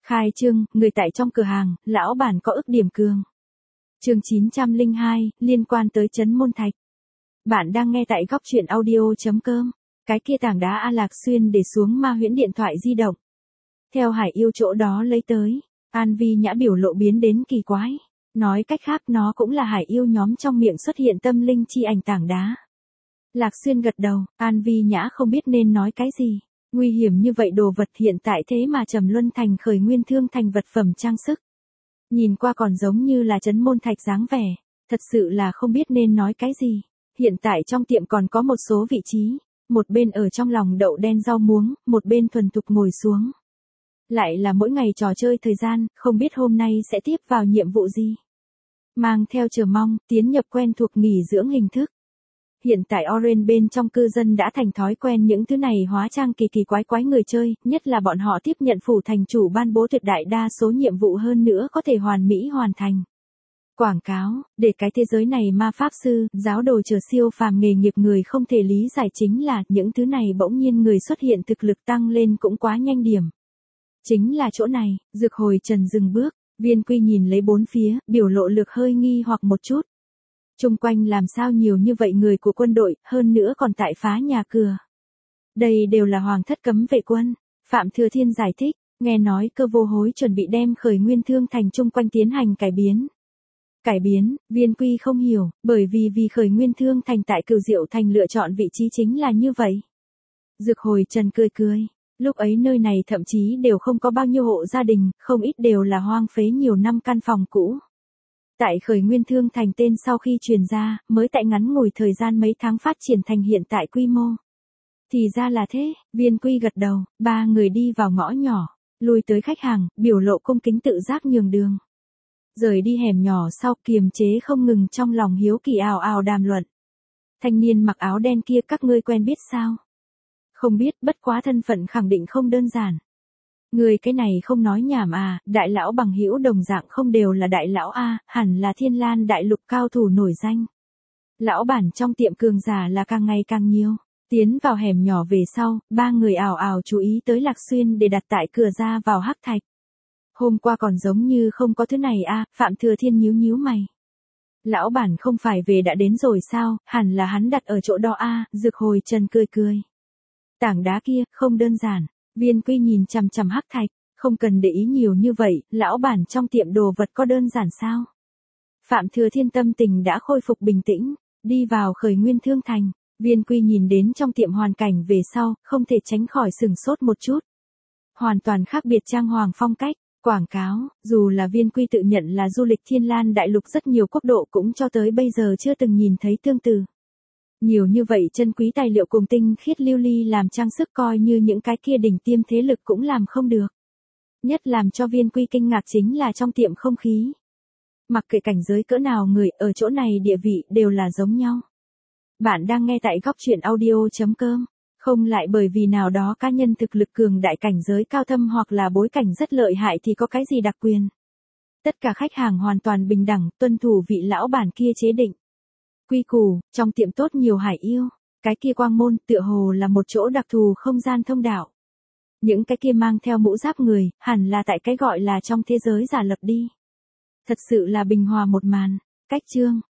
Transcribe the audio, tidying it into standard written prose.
Khai trương, người tại trong cửa hàng, lão bản có ức điểm cường. Chương 902, liên quan tới trấn Môn Thạch. Bạn đang nghe tại góc truyện audio.com. Cái kia tảng đá A Lạc Xuyên để xuống ma huyễn điện thoại di động. Theo Hải Yêu chỗ đó lấy tới, An Vi Nhã biểu lộ biến đến kỳ quái. Nói cách khác nó cũng là Hải Yêu nhóm trong miệng xuất hiện tâm linh chi ảnh tảng đá. Lạc Xuyên gật đầu, An Vi Nhã không biết nên nói cái gì. Nguy hiểm như vậy đồ vật hiện tại thế mà Trầm Luân Thành khởi nguyên thương thành vật phẩm trang sức. Nhìn qua còn giống như là trấn Môn Thạch dáng vẻ, thật sự là không biết nên nói cái gì. Hiện tại trong tiệm còn có một số vị trí, một bên ở trong lòng đậu đen rau muống, một bên thuần thục ngồi xuống. Lại là mỗi ngày trò chơi thời gian, không biết hôm nay sẽ tiếp vào nhiệm vụ gì. Mang theo chờ mong, tiến nhập quen thuộc nghỉ dưỡng hình thức. Hiện tại Orange bên trong cư dân đã thành thói quen những thứ này hóa trang kỳ kỳ quái quái người chơi, nhất là bọn họ tiếp nhận phủ thành chủ ban bố tuyệt đại đa số nhiệm vụ hơn nữa có thể hoàn mỹ hoàn thành. Quảng cáo, để cái thế giới này ma pháp sư, giáo đồ chờ siêu phàm nghề nghiệp người không thể lý giải chính là những thứ này bỗng nhiên người xuất hiện thực lực tăng lên cũng quá nhanh điểm. Chính là chỗ này, Dược Hồi Trần dừng bước, Viên Quy nhìn lấy bốn phía, biểu lộ lực hơi nghi hoặc một chút. Chung quanh làm sao nhiều như vậy người của quân đội, hơn nữa còn tại phá nhà cửa. Đây đều là hoàng thất cấm vệ quân. Phạm Thừa Thiên giải thích, nghe nói Cơ Vô Hối chuẩn bị đem khởi nguyên thương thành chung quanh tiến hành cải biến. Cải biến, Viên Quy không hiểu, bởi vì khởi nguyên thương thành tại Cửu Diệu thành lựa chọn vị trí chính là như vậy. Dược Hồi Trần cười cười, lúc ấy nơi này thậm chí đều không có bao nhiêu hộ gia đình, không ít đều là hoang phế nhiều năm căn phòng cũ. Tại khởi nguyên thương thành tên sau khi truyền ra, mới tại ngắn ngủi thời gian mấy tháng phát triển thành hiện tại quy mô. Thì ra là thế, Viên Quy gật đầu, ba người đi vào ngõ nhỏ, lui tới khách hàng, biểu lộ cung kính tự giác nhường đường. Rời đi hẻm nhỏ sau kiềm chế không ngừng trong lòng hiếu kỳ ào ào đàm luận. Thanh niên mặc áo đen kia các ngươi quen biết sao? Không biết, bất quá thân phận khẳng định không đơn giản. Người cái này không nói nhảm à, đại lão bằng hữu đồng dạng không đều là đại lão a, hẳn là Thiên Lan đại lục cao thủ nổi danh. Lão bản trong tiệm cường giả là càng ngày càng nhiều. Tiến vào hẻm nhỏ về sau, ba người ào ào chú ý tới Lạc Xuyên để đặt tại cửa ra vào hắc thạch. Hôm qua còn giống như không có thứ này a, Phạm Thừa Thiên nhíu nhíu mày. Lão bản không phải về đã đến rồi sao, hẳn là hắn đặt ở chỗ đó a, Dược Hồi Trần cười cười. Tảng đá kia, không đơn giản. Viên Quy nhìn chằm chằm hắc thạch, không cần để ý nhiều như vậy, lão bản trong tiệm đồ vật có đơn giản sao? Phạm Thừa Thiên tâm tình đã khôi phục bình tĩnh, đi vào khởi nguyên thương thành, Viên Quy nhìn đến trong tiệm hoàn cảnh về sau, không thể tránh khỏi sửng sốt một chút. Hoàn toàn khác biệt trang hoàng phong cách, quảng cáo, dù là Viên Quy tự nhận là du lịch Thiên Lan đại lục rất nhiều quốc độ cũng cho tới bây giờ chưa từng nhìn thấy tương tự. Nhiều như vậy chân quý tài liệu cùng tinh khiết lưu ly làm trang sức coi như những cái kia đỉnh tiêm thế lực cũng làm không được. Nhất làm cho Viên Quy kinh ngạc chính là trong tiệm không khí. Mặc kệ cảnh giới cỡ nào người ở chỗ này địa vị đều là giống nhau. Bạn đang nghe tại góc truyện audio.com, không lại bởi vì nào đó cá nhân thực lực cường đại cảnh giới cao thâm hoặc là bối cảnh rất lợi hại thì có cái gì đặc quyền. Tất cả khách hàng hoàn toàn bình đẳng, tuân thủ vị lão bản kia chế định. Quy củ, trong tiệm tốt nhiều Hải Yêu, cái kia quang môn tựa hồ là một chỗ đặc thù không gian thông đạo. Những cái kia mang theo mũ giáp người, hẳn là tại cái gọi là trong thế giới giả lập đi. Thật sự là bình hòa một màn, cách chương,